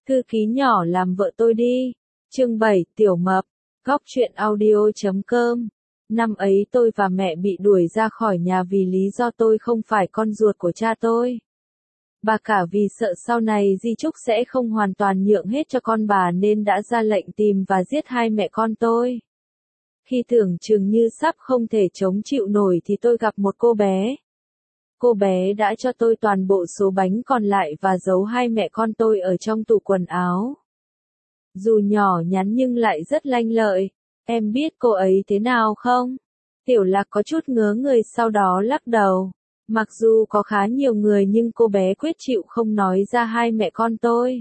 Thư ký nhỏ làm vợ tôi đi. Chương 7, Tiểu Mập. Góc truyện audio.com. Năm ấy tôi và mẹ bị đuổi ra khỏi nhà vì lý do tôi không phải con ruột của cha tôi. Bà cả vì sợ sau này di chúc sẽ không hoàn toàn nhượng hết cho con bà nên đã ra lệnh tìm và giết hai mẹ con tôi. Khi tưởng chừng như sắp không thể chống chịu nổi thì tôi gặp một cô bé. Cô bé đã cho tôi toàn bộ số bánh còn lại và giấu hai mẹ con tôi ở trong tủ quần áo. Dù nhỏ nhắn nhưng lại rất lanh lợi. Em biết cô ấy thế nào không? Tiểu Lạc có chút ngớ người sau đó lắc đầu. Mặc dù có khá nhiều người nhưng cô bé quyết chịu không nói ra hai mẹ con tôi.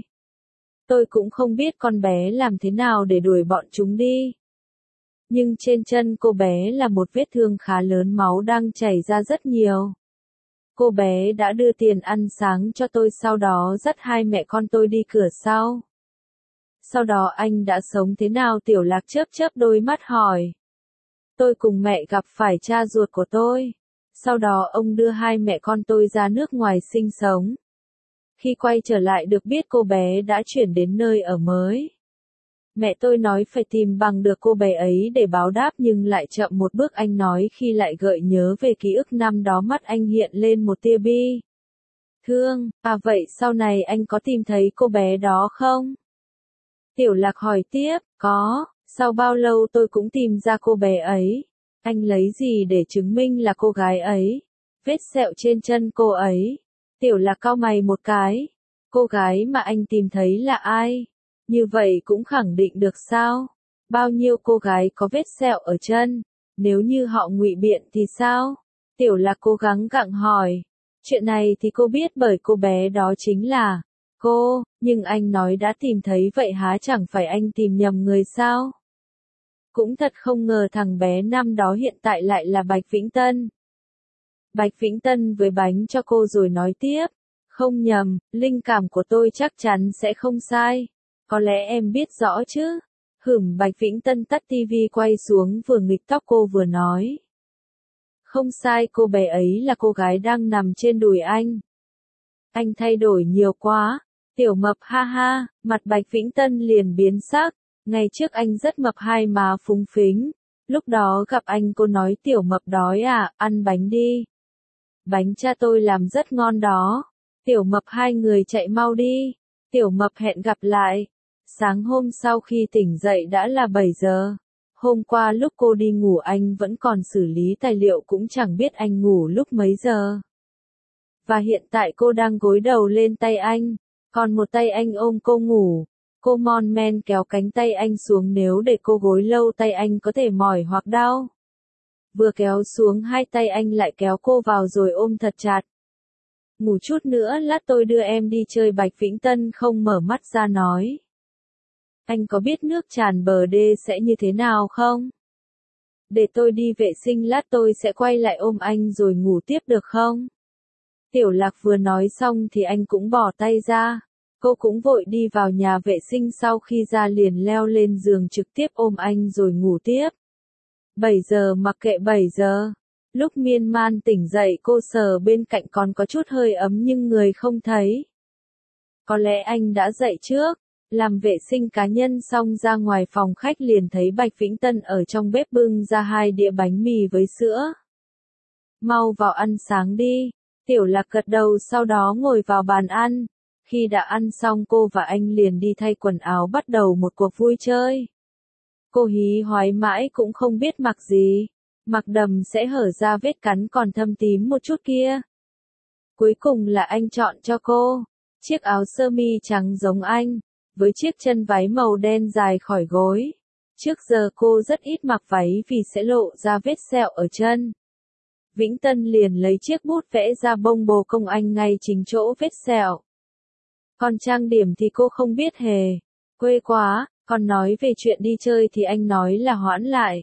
Tôi cũng không biết con bé làm thế nào để đuổi bọn chúng đi. Nhưng trên chân cô bé là một vết thương khá lớn, máu đang chảy ra rất nhiều. Cô bé đã đưa tiền ăn sáng cho tôi, sau đó dắt hai mẹ con tôi đi cửa sau. Sau đó anh đã sống thế nào? Tiểu Lạc chớp chớp đôi mắt hỏi. Tôi cùng mẹ gặp phải cha ruột của tôi. Sau đó ông đưa hai mẹ con tôi ra nước ngoài sinh sống. Khi quay trở lại được biết cô bé đã chuyển đến nơi ở mới. Mẹ tôi nói phải tìm bằng được cô bé ấy để báo đáp nhưng lại chậm một bước. Anh nói khi lại gợi nhớ về ký ức năm đó mắt anh hiện lên một tia bi thương. À vậy sau này anh có tìm thấy cô bé đó không? Tiểu Lạc hỏi tiếp, có, sau bao lâu tôi cũng tìm ra cô bé ấy. Anh lấy gì để chứng minh là cô gái ấy? Vết sẹo trên chân cô ấy. Tiểu Lạc cau mày một cái. Cô gái mà anh tìm thấy là ai? Như vậy cũng khẳng định được sao? Bao nhiêu cô gái có vết sẹo ở chân? Nếu như họ ngụy biện thì sao? Tiểu Lạc cố gắng gặng hỏi. Chuyện này thì cô biết bởi cô bé đó chính là cô, nhưng anh nói đã tìm thấy vậy há chẳng phải anh tìm nhầm người sao? Cũng thật không ngờ thằng bé năm đó hiện tại lại là Bạch Vĩnh Tân. Bạch Vĩnh Tân với bánh cho cô rồi nói tiếp. Không nhầm, linh cảm của tôi chắc chắn sẽ không sai. Có lẽ em biết rõ chứ. Bạch Vĩnh Tân tắt tivi quay xuống vừa nghịch tóc cô vừa nói. Không sai, cô bé ấy là cô gái đang nằm trên đùi anh. Anh thay đổi nhiều quá. Tiểu Mập ha ha, mặt Bạch Vĩnh Tân liền biến sắc. Ngày trước anh rất mập, hai má phúng phính. Lúc đó gặp anh cô nói Tiểu Mập đói à, ăn bánh đi. Bánh cha tôi làm rất ngon đó. Tiểu Mập, hai người chạy mau đi. Tiểu Mập hẹn gặp lại. Sáng hôm sau khi tỉnh dậy đã là 7 giờ. Hôm qua lúc cô đi ngủ anh vẫn còn xử lý tài liệu, cũng chẳng biết anh ngủ lúc mấy giờ. Và hiện tại cô đang gối đầu lên tay anh, còn một tay anh ôm cô ngủ. Cô mon men kéo cánh tay anh xuống, nếu để cô gối lâu tay anh có thể mỏi hoặc đau. Vừa kéo xuống hai tay anh lại kéo cô vào rồi ôm thật chặt. Ngủ chút nữa lát tôi đưa em đi chơi. Bạch Vĩnh Tân không mở mắt ra nói. Anh có biết nước tràn bờ đê sẽ như thế nào không? Để tôi đi vệ sinh lát tôi sẽ quay lại ôm anh rồi ngủ tiếp được không? Tiểu Lạc vừa nói xong thì anh cũng bỏ tay ra. Cô cũng vội đi vào nhà vệ sinh, sau khi ra liền leo lên giường trực tiếp ôm anh rồi ngủ tiếp. 7 giờ mặc kệ 7 giờ. Lúc miên man tỉnh dậy cô sờ bên cạnh còn có chút hơi ấm nhưng người không thấy. Có lẽ anh đã dậy trước. Làm vệ sinh cá nhân xong ra ngoài phòng khách liền thấy Bạch Vĩnh Tân ở trong bếp bưng ra 2 đĩa bánh mì với sữa. Mau vào ăn sáng đi. Tiểu Lạc gật đầu sau đó ngồi vào bàn ăn. Khi đã ăn xong cô và anh liền đi thay quần áo bắt đầu một cuộc vui chơi. Cô hí hoái mãi cũng không biết mặc gì. Mặc đầm sẽ hở ra vết cắn còn thâm tím một chút kia. Cuối cùng là anh chọn cho cô chiếc áo sơ mi trắng giống anh, với chiếc chân váy màu đen dài khỏi gối. Trước giờ cô rất ít mặc váy vì sẽ lộ ra vết sẹo ở chân. Vĩnh Tân liền lấy chiếc bút vẽ ra bông bồ công anh ngay chính chỗ vết sẹo. Còn trang điểm thì cô không biết hề. Quê quá, còn nói về chuyện đi chơi thì anh nói là hoãn lại.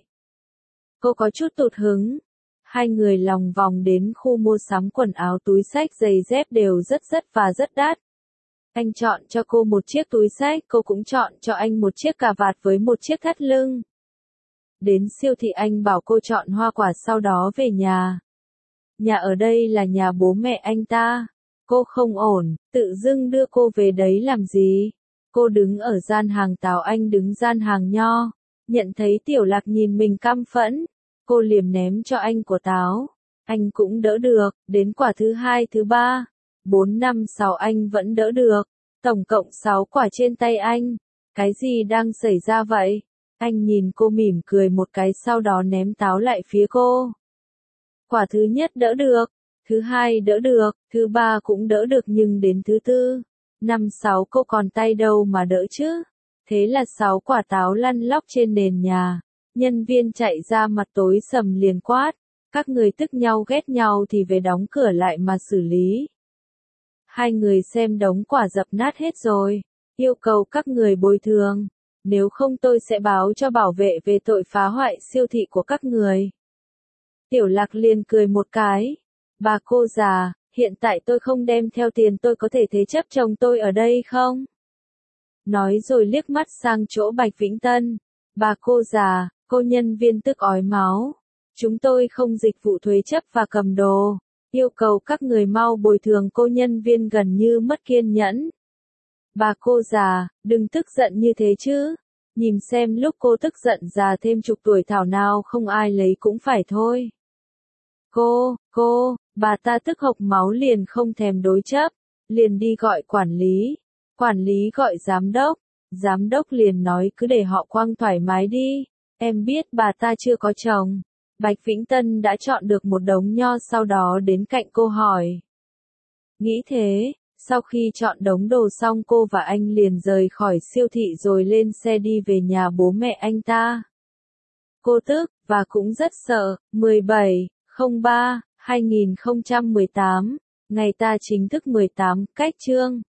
Cô có chút tụt hứng. Hai người lòng vòng đến khu mua sắm, quần áo, túi xách, giày dép đều rất và rất đắt. Anh chọn cho cô một chiếc túi xách, cô cũng chọn cho anh một chiếc cà vạt với một chiếc thắt lưng. Đến siêu thị anh bảo cô chọn hoa quả, sau đó về nhà. Nhà ở đây là nhà bố mẹ anh ta. Cô không ổn, tự dưng đưa cô về đấy làm gì? Cô đứng ở gian hàng táo, anh đứng gian hàng nho. Nhận thấy Tiểu Lạc nhìn mình căm phẫn, cô liềm ném cho anh quả táo. Anh cũng đỡ được, đến quả thứ hai, thứ ba, 4, 5, 6 anh vẫn đỡ được. Tổng cộng 6 quả trên tay anh. Cái gì đang xảy ra vậy? Anh nhìn cô mỉm cười một cái sau đó ném táo lại phía cô. Quả thứ nhất đỡ được, thứ hai đỡ được, thứ ba cũng đỡ được nhưng đến thứ tư, 5, 6 cô còn tay đâu mà đỡ chứ? Thế là 6 quả táo lăn lóc trên nền nhà. Nhân viên chạy ra mặt tối sầm liền quát. Các người tức nhau ghét nhau thì về đóng cửa lại mà xử lý. Hai người xem đống quả dập nát hết rồi. Yêu cầu các người bồi thường. Nếu không tôi sẽ báo cho bảo vệ về tội phá hoại siêu thị của các người. Tiểu Lạc liền cười một cái. Bà cô già, hiện tại tôi không đem theo tiền, tôi có thể thế chấp chồng tôi ở đây không? Nói rồi liếc mắt sang chỗ Bạch Vĩnh Tân. Bà cô già, cô nhân viên tức ói máu. Chúng tôi không dịch vụ thuế chấp và cầm đồ. Yêu cầu các người mau bồi thường. Cô nhân viên gần như mất kiên nhẫn. Bà cô già, đừng tức giận như thế chứ. Nhìn xem lúc cô tức giận già thêm chục tuổi thảo nào không ai lấy cũng phải thôi. Bà ta tức hộc máu liền không thèm đối chấp. Liền đi gọi quản lý. Quản lý gọi giám đốc liền nói cứ để họ quăng thoải mái đi. Em biết bà ta chưa có chồng. Bạch Vĩnh Tân đã chọn được một đống nho sau đó đến cạnh cô hỏi. Nghĩ thế, sau khi chọn đống đồ xong cô và anh liền rời khỏi siêu thị rồi lên xe đi về nhà bố mẹ anh ta. Cô tức, và cũng rất sợ. 17/03/2018, ngày ta chính thức 18, cách chương.